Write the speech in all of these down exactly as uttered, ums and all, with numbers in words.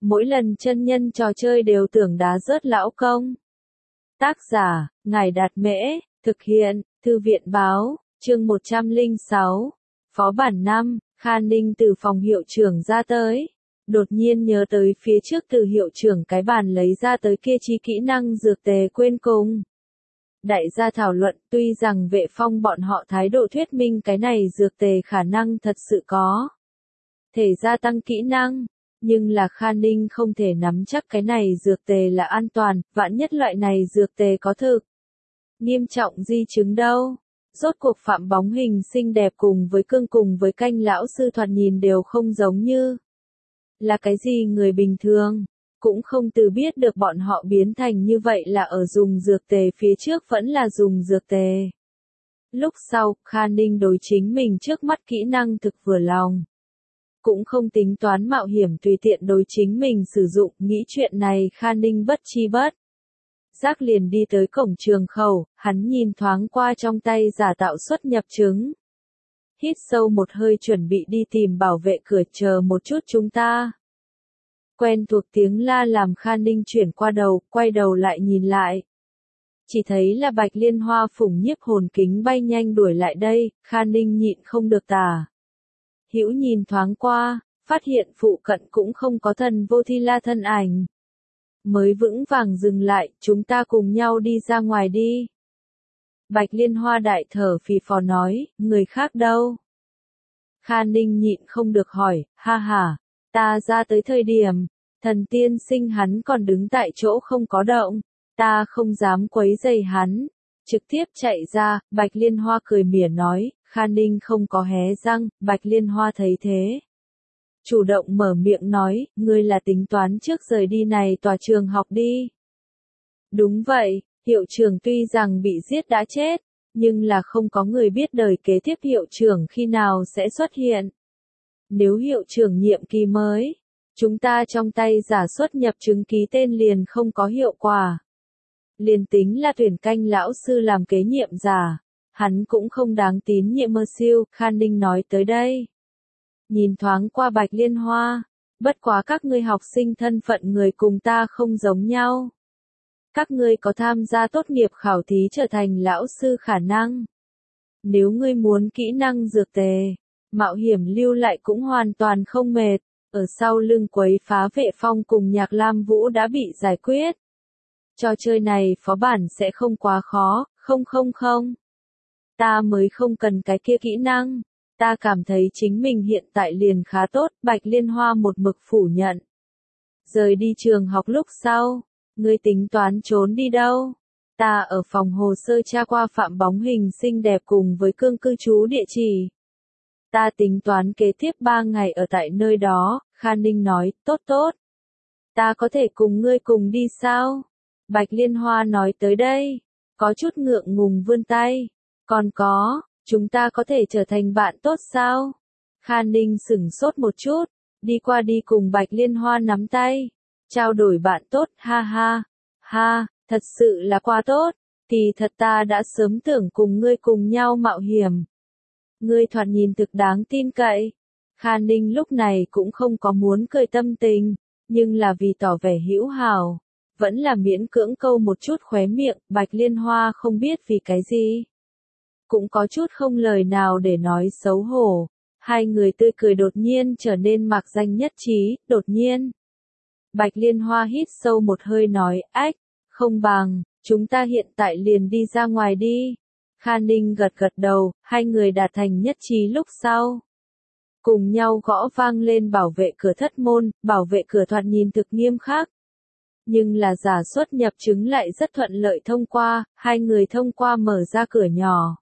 Mỗi lần chân nhân trò chơi đều tưởng đá rớt lão công. Tác giả, Ngài Đạt Mễ, thực hiện, Thư viện Báo, chương một trăm lẻ sáu. Phó bản năm, Kha Ninh từ phòng hiệu trưởng ra tới. Đột nhiên nhớ tới phía trước từ hiệu trưởng cái bàn lấy ra tới kia chi kỹ năng dược tề quên cùng. Đại gia thảo luận, tuy rằng Vệ Phong bọn họ thái độ thuyết minh cái này dược tề khả năng thật sự có thể gia tăng kỹ năng, nhưng là Kha Ninh không thể nắm chắc cái này dược tề là an toàn, vạn nhất loại này dược tề có thực nghiêm trọng di chứng đâu. Rốt cuộc Phạm Bóng Hình xinh đẹp cùng với Cương cùng với Canh lão sư thoạt nhìn đều không giống như là cái gì người bình thường, cũng không từ biết được bọn họ biến thành như vậy là ở dùng dược tề phía trước vẫn là dùng dược tề. Lúc sau, Kha Ninh đối chính mình trước mắt kỹ năng thực vừa lòng. Cũng không tính toán mạo hiểm tùy tiện đối chính mình sử dụng, nghĩ chuyện này Kha Ninh bất chi bất giác liền đi tới cổng trường khẩu, hắn nhìn thoáng qua trong tay giả tạo xuất nhập chứng. Hít sâu một hơi chuẩn bị đi tìm bảo vệ cửa, chờ một chút chúng ta. Quen thuộc tiếng la làm Kha Ninh chuyển qua đầu, quay đầu lại nhìn lại. Chỉ thấy là Bạch Liên Hoa phủng nhiếp hồn kính bay nhanh đuổi lại đây, Kha Ninh nhịn không được tà hữu nhìn thoáng qua, phát hiện phụ cận cũng không có Thần Vô Thi La thân ảnh. Mới vững vàng dừng lại, chúng ta cùng nhau đi ra ngoài đi. Bạch Liên Hoa đại thở phì phò nói, người khác đâu? Kha Ninh nhịn không được hỏi, ha ha, ta ra tới thời điểm, thần tiên sinh hắn còn đứng tại chỗ không có động, ta không dám quấy rầy hắn, trực tiếp chạy ra. Bạch Liên Hoa cười mỉa nói. Kha Ninh không có hé răng, Bạch Liên Hoa thấy thế. Chủ động mở miệng nói, ngươi là tính toán trước rời đi này tòa trường học đi. Đúng vậy, hiệu trưởng tuy rằng bị giết đã chết, nhưng là không có người biết đời kế tiếp hiệu trưởng khi nào sẽ xuất hiện. Nếu hiệu trưởng nhiệm kỳ mới, chúng ta trong tay giả xuất nhập chứng ký tên liền không có hiệu quả. Liền tính là tuyển Canh lão sư làm kế nhiệm giả, hắn cũng không đáng tín nhiệm mơ siêu. Kha Ninh nói tới đây. Nhìn thoáng qua Bạch Liên Hoa, bất quá các ngươi học sinh thân phận người cùng ta không giống nhau. Các ngươi có tham gia tốt nghiệp khảo thí trở thành lão sư khả năng. Nếu ngươi muốn kỹ năng dược tề, mạo hiểm lưu lại cũng hoàn toàn không mệt, ở sau lưng quấy phá Vệ Phong cùng Nhạc Lam Vũ đã bị giải quyết. Trò chơi này phó bản sẽ không quá khó, không không không. Ta mới không cần cái kia kỹ năng, ta cảm thấy chính mình hiện tại liền khá tốt. Bạch Liên Hoa một mực phủ nhận. Rời đi trường học lúc sau, ngươi tính toán trốn đi đâu? Ta ở phòng hồ sơ tra qua Phạm Bóng Hình xinh đẹp cùng với Cương cư trú địa chỉ. Ta tính toán kế tiếp ba ngày ở tại nơi đó. Kha Ninh nói, tốt tốt. Ta có thể cùng ngươi cùng đi sao? Bạch Liên Hoa nói tới đây, có chút ngượng ngùng vươn tay. Còn có, chúng ta có thể trở thành bạn tốt sao? Kha Ninh sửng sốt một chút, đi qua đi cùng Bạch Liên Hoa nắm tay, trao đổi bạn tốt. Ha ha, ha, thật sự là quá tốt, kỳ thật ta đã sớm tưởng cùng ngươi cùng nhau mạo hiểm. Ngươi thoạt nhìn thực đáng tin cậy. Kha Ninh lúc này cũng không có muốn cười tâm tình, nhưng là vì tỏ vẻ hữu hảo, vẫn là miễn cưỡng câu một chút khóe miệng. Bạch Liên Hoa không biết vì cái gì, cũng có chút không lời nào để nói, xấu hổ. Hai người tươi cười đột nhiên trở nên mạc danh nhất trí. Đột nhiên, Bạch Liên Hoa hít sâu một hơi nói, ách, không bằng, chúng ta hiện tại liền đi ra ngoài đi. Kha Ninh gật gật đầu, hai người đạt thành nhất trí lúc sau. Cùng nhau gõ vang lên bảo vệ cửa thất môn. Bảo vệ cửa thoạt nhìn thực nghiêm khắc, nhưng là giả xuất nhập chứng lại rất thuận lợi thông qua. Hai người thông qua mở ra cửa nhỏ,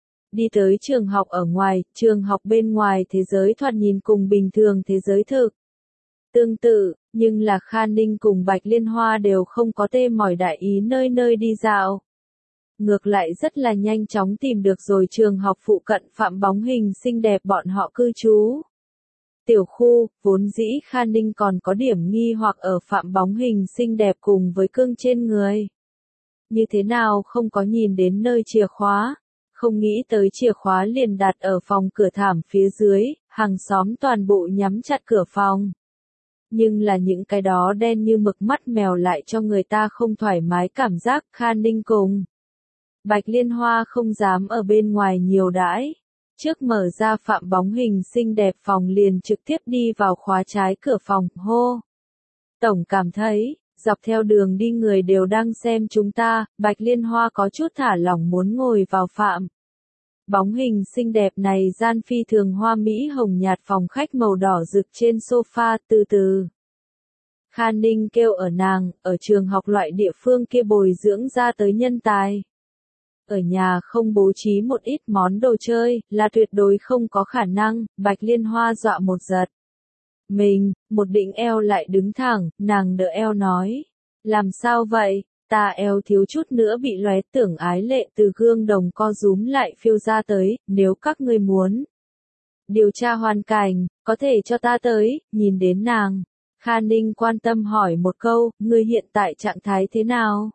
đi tới trường học ở ngoài. Trường học bên ngoài thế giới thoạt nhìn cùng bình thường thế giới thực tương tự, nhưng là Kha Ninh cùng Bạch Liên Hoa đều không có tê mỏi đại ý nơi nơi đi dạo. Ngược lại rất là nhanh chóng tìm được rồi trường học phụ cận Phạm Bóng Hình xinh đẹp bọn họ cư trú. Tiểu khu, vốn dĩ Kha Ninh còn có điểm nghi hoặc ở Phạm Bóng Hình xinh đẹp cùng với Cương trên người. Như thế nào không có nhìn đến nơi chìa khóa, không nghĩ tới chìa khóa liền đặt ở phòng cửa thảm phía dưới, hàng xóm toàn bộ nhắm chặt cửa phòng. Nhưng là những cái đó đen như mực mắt mèo lại cho người ta không thoải mái cảm giác. Khan Ninh cùng Bạch Liên Hoa không dám ở bên ngoài nhiều đãi. Trước mở ra Phạm bóng hình xinh đẹp phòng liền trực tiếp đi vào khóa trái cửa phòng, hô. Tổng cảm thấy, dọc theo đường đi người đều đang xem chúng ta, Bạch Liên Hoa có chút thả lỏng muốn ngồi vào Phạm. Bóng hình xinh đẹp này gian phi thường hoa mỹ hồng nhạt phòng khách màu đỏ rực trên sofa từ từ. Khan Ninh kêu ở nàng, ở trường học loại địa phương kia bồi dưỡng ra tới nhân tài. Ở nhà không bố trí một ít món đồ chơi, là tuyệt đối không có khả năng, Bạch Liên Hoa dọa một giật. Mình, một định eo lại đứng thẳng, nàng đỡ eo nói. Làm sao vậy, ta eo thiếu chút nữa bị lóe. Tưởng Ái Lệ từ gương đồng co rúm lại phiêu ra tới, nếu các ngươi muốn điều tra hoàn cảnh, có thể cho ta tới, nhìn đến nàng. Khan Ninh quan tâm hỏi một câu, ngươi hiện tại trạng thái thế nào?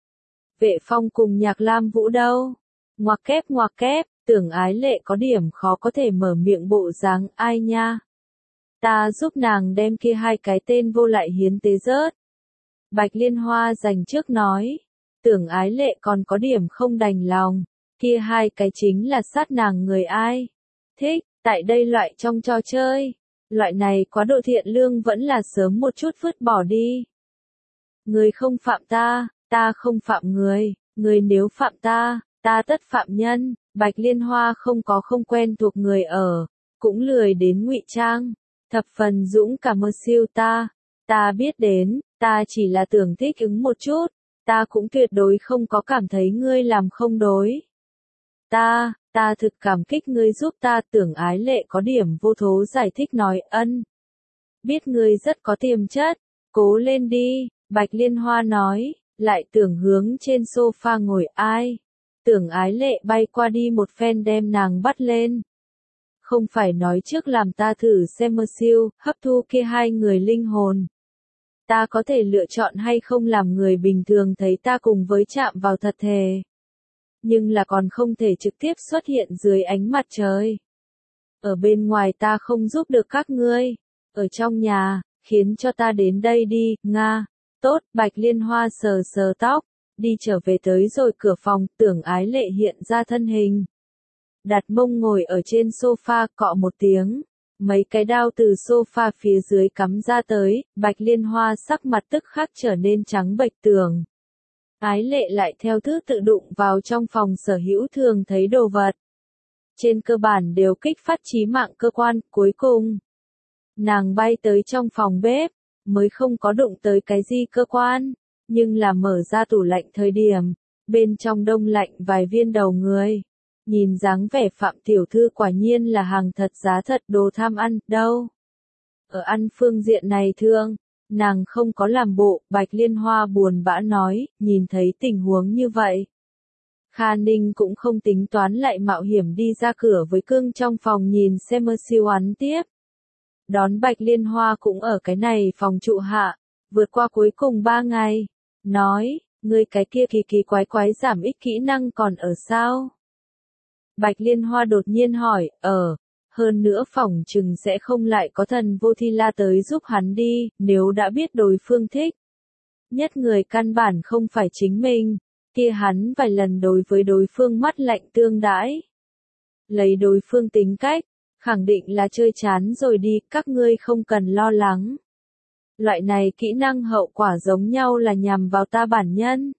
Vệ Phong cùng Nhạc Lam Vũ đâu? Ngoặc kép ngoặc kép, Tưởng Ái Lệ có điểm khó có thể mở miệng bộ dáng, ai nha? Ta giúp nàng đem kia hai cái tên vô lại hiến tế rớt. Bạch Liên Hoa dành trước nói. Tưởng Ái Lệ còn có điểm không đành lòng. Kia hai cái chính là sát nàng người ai? Thích, tại đây loại trong trò chơi. Loại này quá độ thiện lương vẫn là sớm một chút vứt bỏ đi. Người không phạm ta, ta không phạm người. Người nếu phạm ta, ta tất phạm nhân. Bạch Liên Hoa không có không quen thuộc người ở. Cũng lười đến ngụy trang. Thập phần dũng cảm mơ siêu ta. Ta biết đến, ta chỉ là tưởng thích ứng một chút. Ta cũng tuyệt đối không có cảm thấy ngươi làm không đối. Ta, ta thực cảm kích ngươi giúp ta. Tưởng Ái Lệ có điểm vô thố giải thích nói ân. Biết ngươi rất có tiềm chất, cố lên đi, Bạch Liên Hoa nói, lại tưởng hướng trên sofa ngồi ai. Tưởng Ái Lệ bay qua đi một phen đem nàng bắt lên. Không phải nói trước làm ta thử xem mơ siêu, hấp thu kia hai người linh hồn. Ta có thể lựa chọn hay không làm người bình thường thấy ta cùng với chạm vào thật thề. Nhưng là còn không thể trực tiếp xuất hiện dưới ánh mặt trời. Ở bên ngoài ta không giúp được các ngươi. Ở trong nhà, khiến cho ta đến đây đi, Nga. Tốt, Bạch Liên Hoa sờ sờ tóc, đi trở về tới rồi cửa phòng, Tưởng Ái Lệ hiện ra thân hình. Đặt mông ngồi ở trên sofa cọ một tiếng. Mấy cái đao từ sofa phía dưới cắm ra tới, Bạch Liên Hoa sắc mặt tức khắc trở nên trắng bệch. Tưởng Ái Lệ lại theo thứ tự đụng vào trong phòng sở hữu thường thấy đồ vật. Trên cơ bản đều kích phát chí mạng cơ quan, cuối cùng. Nàng bay tới trong phòng bếp, mới không có đụng tới cái gì cơ quan, nhưng là mở ra tủ lạnh thời điểm, bên trong đông lạnh vài viên đầu người. Nhìn dáng vẻ Phạm tiểu thư quả nhiên là hàng thật giá thật đồ tham ăn, đâu. Ở ăn phương diện này thương, nàng không có làm bộ, Bạch Liên Hoa buồn bã nói, nhìn thấy tình huống như vậy. Khan Ninh cũng không tính toán lại mạo hiểm đi ra cửa với cương trong phòng nhìn xem mơ siêu án tiếp. Đón Bạch Liên Hoa cũng ở cái này phòng trụ hạ, vượt qua cuối cùng ba ngày. Nói, ngươi cái kia kỳ kỳ quái quái giảm ích kỹ năng còn ở sao? Bạch Liên Hoa đột nhiên hỏi, ở, hơn nữa phỏng chừng sẽ không lại có thần vô thi la tới giúp hắn đi, nếu đã biết đối phương thích. Nhất người căn bản không phải chính mình, kia hắn vài lần đối với đối phương mắt lạnh tương đãi. Lấy đối phương tính cách, khẳng định là chơi chán rồi đi, các ngươi không cần lo lắng. Loại này kỹ năng hậu quả giống nhau là nhằm vào ta bản nhân.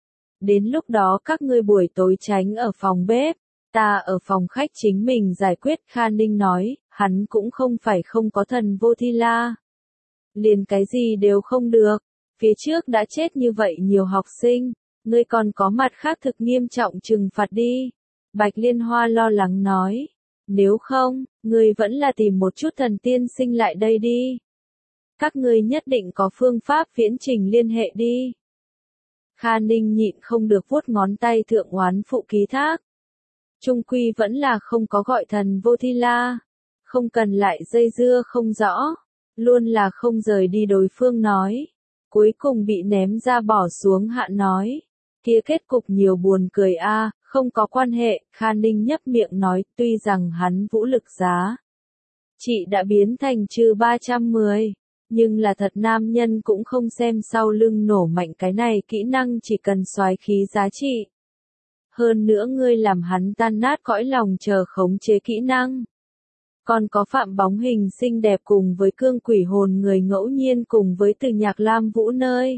Đến lúc đó các ngươi buổi tối tránh ở phòng bếp, ta ở phòng khách chính mình giải quyết. Khan Ninh nói, hắn cũng không phải không có thần vô thi la. Liền cái gì đều không được, phía trước đã chết như vậy nhiều học sinh, ngươi còn có mặt khác thực nghiêm trọng trừng phạt đi. Bạch Liên Hoa lo lắng nói, nếu không, ngươi vẫn là tìm một chút thần tiên sinh lại đây đi. Các ngươi nhất định có phương pháp viễn trình liên hệ đi. Khan Ninh nhịn không được vuốt ngón tay thượng oán phụ ký thác. Trung quy vẫn là không có gọi thần vô thi la. Không cần lại dây dưa không rõ. Luôn là không rời đi đối phương nói. Cuối cùng bị ném ra bỏ xuống hạ nói. Kia kết cục nhiều buồn cười a, không có quan hệ. Khan Ninh nhấp miệng nói, tuy rằng hắn vũ lực giá trị đã biến thành trừ ba trăm mười. Nhưng là thật nam nhân cũng không xem sau lưng nổ mạnh cái này kỹ năng chỉ cần soái khí giá trị. Hơn nữa ngươi làm hắn tan nát cõi lòng chờ khống chế kỹ năng. Còn có phạm bóng hình xinh đẹp cùng với cương quỷ hồn người ngẫu nhiên cùng với từ nhạc lam vũ nơi.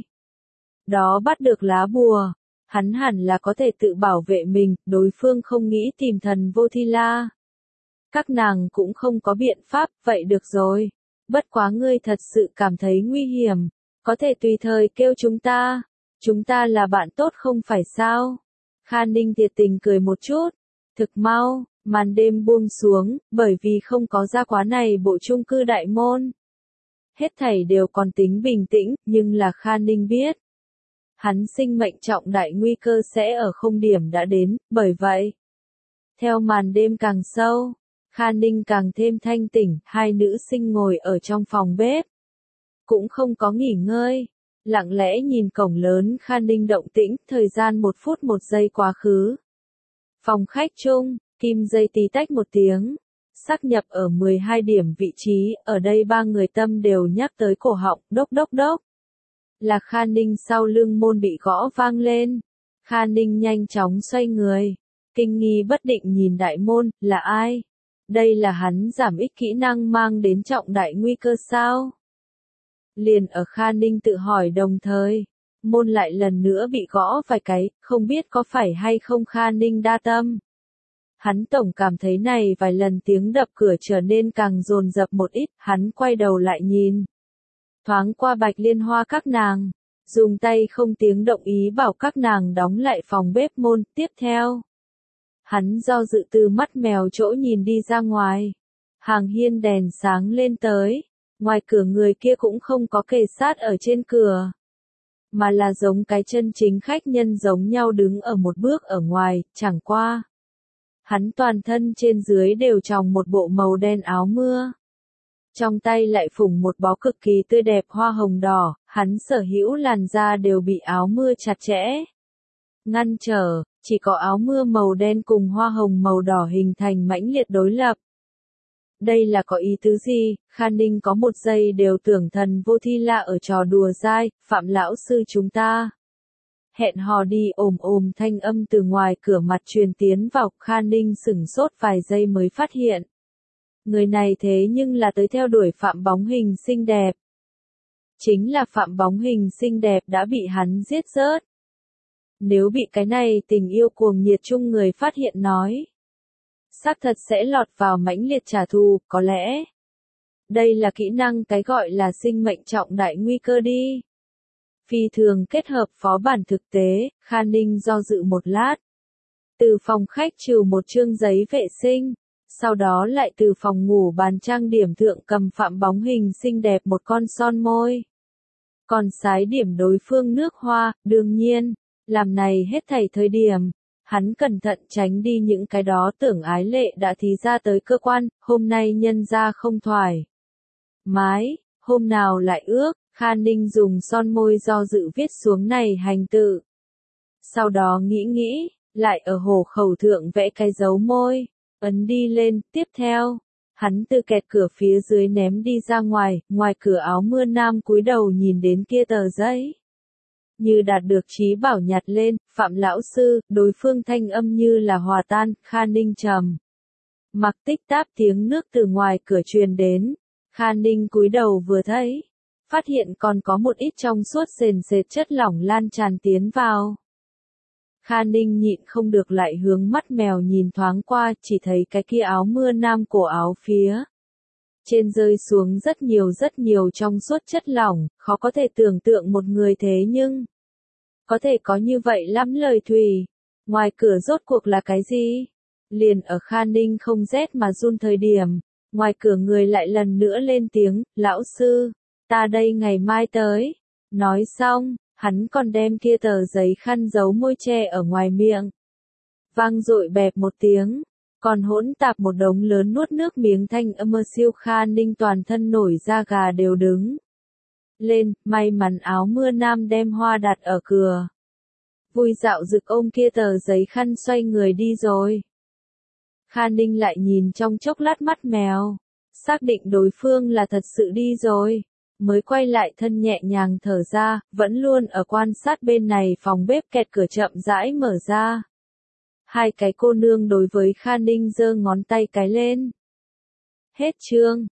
Đó bắt được lá bùa. Hắn hẳn là có thể tự bảo vệ mình, đối phương không nghĩ tìm thần vô thi la. Các nàng cũng không có biện pháp, vậy được rồi. Bất quá ngươi thật sự cảm thấy nguy hiểm, có thể tùy thời kêu chúng ta. Chúng ta là bạn tốt không phải sao? Kha Ninh thiệt tình cười một chút. Thực mau, màn đêm buông xuống, bởi vì không có gia quá này bộ chung cư đại môn. Hết thảy đều còn tính bình tĩnh, nhưng là Kha Ninh biết. Hắn sinh mệnh trọng đại nguy cơ sẽ ở không điểm đã đến, bởi vậy. Theo màn đêm càng sâu, Kha Ninh càng thêm thanh tỉnh, hai nữ sinh ngồi ở trong phòng bếp. Cũng không có nghỉ ngơi, lặng lẽ nhìn cổng lớn Kha Ninh động tĩnh, thời gian một phút một giây quá khứ. Phòng khách chung, kim dây tí tách một tiếng, xác nhập ở mười hai điểm vị trí, ở đây ba người tâm đều nhắc tới cổ họng, đốc đốc đốc. Là Kha Ninh sau lưng môn bị gõ vang lên. Kha Ninh nhanh chóng xoay người, kinh nghi bất định nhìn đại môn, là ai? Đây là hắn giảm ít kỹ năng mang đến trọng đại nguy cơ sao? Liền ở Kha Ninh tự hỏi đồng thời, môn lại lần nữa bị gõ vài cái, không biết có phải hay không Kha Ninh đa tâm. Hắn tổng cảm thấy này vài lần tiếng đập cửa trở nên càng dồn dập một ít, hắn quay đầu lại nhìn. Thoáng qua Bạch Liên Hoa các nàng, dùng tay không tiếng động ý bảo các nàng đóng lại phòng bếp môn, tiếp theo. Hắn do dự từ mắt mèo chỗ nhìn đi ra ngoài. Hàng hiên đèn sáng lên tới, ngoài cửa người kia cũng không có kề sát ở trên cửa. Mà là giống cái chân chính khách nhân giống nhau đứng ở một bước ở ngoài, chẳng qua. Hắn toàn thân trên dưới đều tròng một bộ màu đen áo mưa. Trong tay lại phủng một bó cực kỳ tươi đẹp hoa hồng đỏ, hắn sở hữu làn da đều bị áo mưa chặt chẽ. Ngăn trở, chỉ có áo mưa màu đen cùng hoa hồng màu đỏ hình thành mãnh liệt đối lập. Đây là có ý tứ gì? Kha Ninh có một giây đều tưởng thần vô thi la ở trò đùa dai, Phạm lão sư chúng ta. Hẹn hò đi ồm ồm thanh âm từ ngoài cửa mặt truyền tiến vào, Kha Ninh sửng sốt vài giây mới phát hiện. Người này thế nhưng là tới theo đuổi Phạm bóng hình xinh đẹp. Chính là Phạm bóng hình xinh đẹp đã bị hắn giết rớt. Nếu bị cái này tình yêu cuồng nhiệt chung người phát hiện nói. Xác thật sẽ lọt vào mãnh liệt trả thù, có lẽ. Đây là kỹ năng cái gọi là sinh mệnh trọng đại nguy cơ đi. Phi thường kết hợp phó bản thực tế, Kha Ninh do dự một lát. Từ phòng khách trừ một chương giấy vệ sinh, sau đó lại từ phòng ngủ bàn trang điểm thượng cầm Phạm bóng hình xinh đẹp một con son môi. Còn sái điểm đối phương nước hoa, đương nhiên, làm này hết thảy thời điểm. Hắn cẩn thận tránh đi những cái đó tưởng ái lệ đã thí ra tới cơ quan, hôm nay nhân ra không thoải mái, hôm nào lại ước, Kha Ninh dùng son môi do dự viết xuống này hành tự. Sau đó nghĩ nghĩ, lại ở hồ khẩu thượng vẽ cái dấu môi, ấn đi lên, tiếp theo. Hắn từ kẹt cửa phía dưới ném đi ra ngoài, ngoài cửa áo mưa nam cúi đầu nhìn đến kia tờ giấy. Như đạt được trí bảo nhặt lên, Phạm lão sư, đối phương thanh âm như là hòa tan, Kha Ninh trầm. Mặc tích táp tiếng nước từ ngoài cửa truyền đến, Kha Ninh cúi đầu vừa thấy, phát hiện còn có một ít trong suốt sền sệt chất lỏng lan tràn tiến vào. Kha Ninh nhịn không được lại hướng mắt mèo nhìn thoáng qua, chỉ thấy cái kia áo mưa nam cổ áo phía. Trên rơi xuống rất nhiều rất nhiều trong suốt chất lỏng, khó có thể tưởng tượng một người thế nhưng. Có thể có như vậy lắm lời thủy. Ngoài cửa rốt cuộc là cái gì? Liền ở Kha Ninh không rét mà run thời điểm. Ngoài cửa người lại lần nữa lên tiếng, lão sư, ta đây ngày mai tới. Nói xong, hắn còn đem kia tờ giấy khăn giấu môi che ở ngoài miệng. Vang dội bẹp một tiếng. Còn hỗn tạp một đống lớn nuốt nước miếng thanh âm mơ siêu. Kha Ninh toàn thân nổi da gà đều đứng lên, may mắn áo mưa nam đem hoa đặt ở cửa. Vui dạo rực ôm kia tờ giấy khăn xoay người đi rồi. Kha Ninh lại nhìn trong chốc lát mắt mèo, xác định đối phương là thật sự đi rồi. mới quay lại thân nhẹ nhàng thở ra, vẫn luôn ở quan sát bên này phòng bếp kẹt cửa chậm rãi mở ra. Hai cái cô nương đối với Kha Ninh giơ ngón tay cái lên. Hết chương.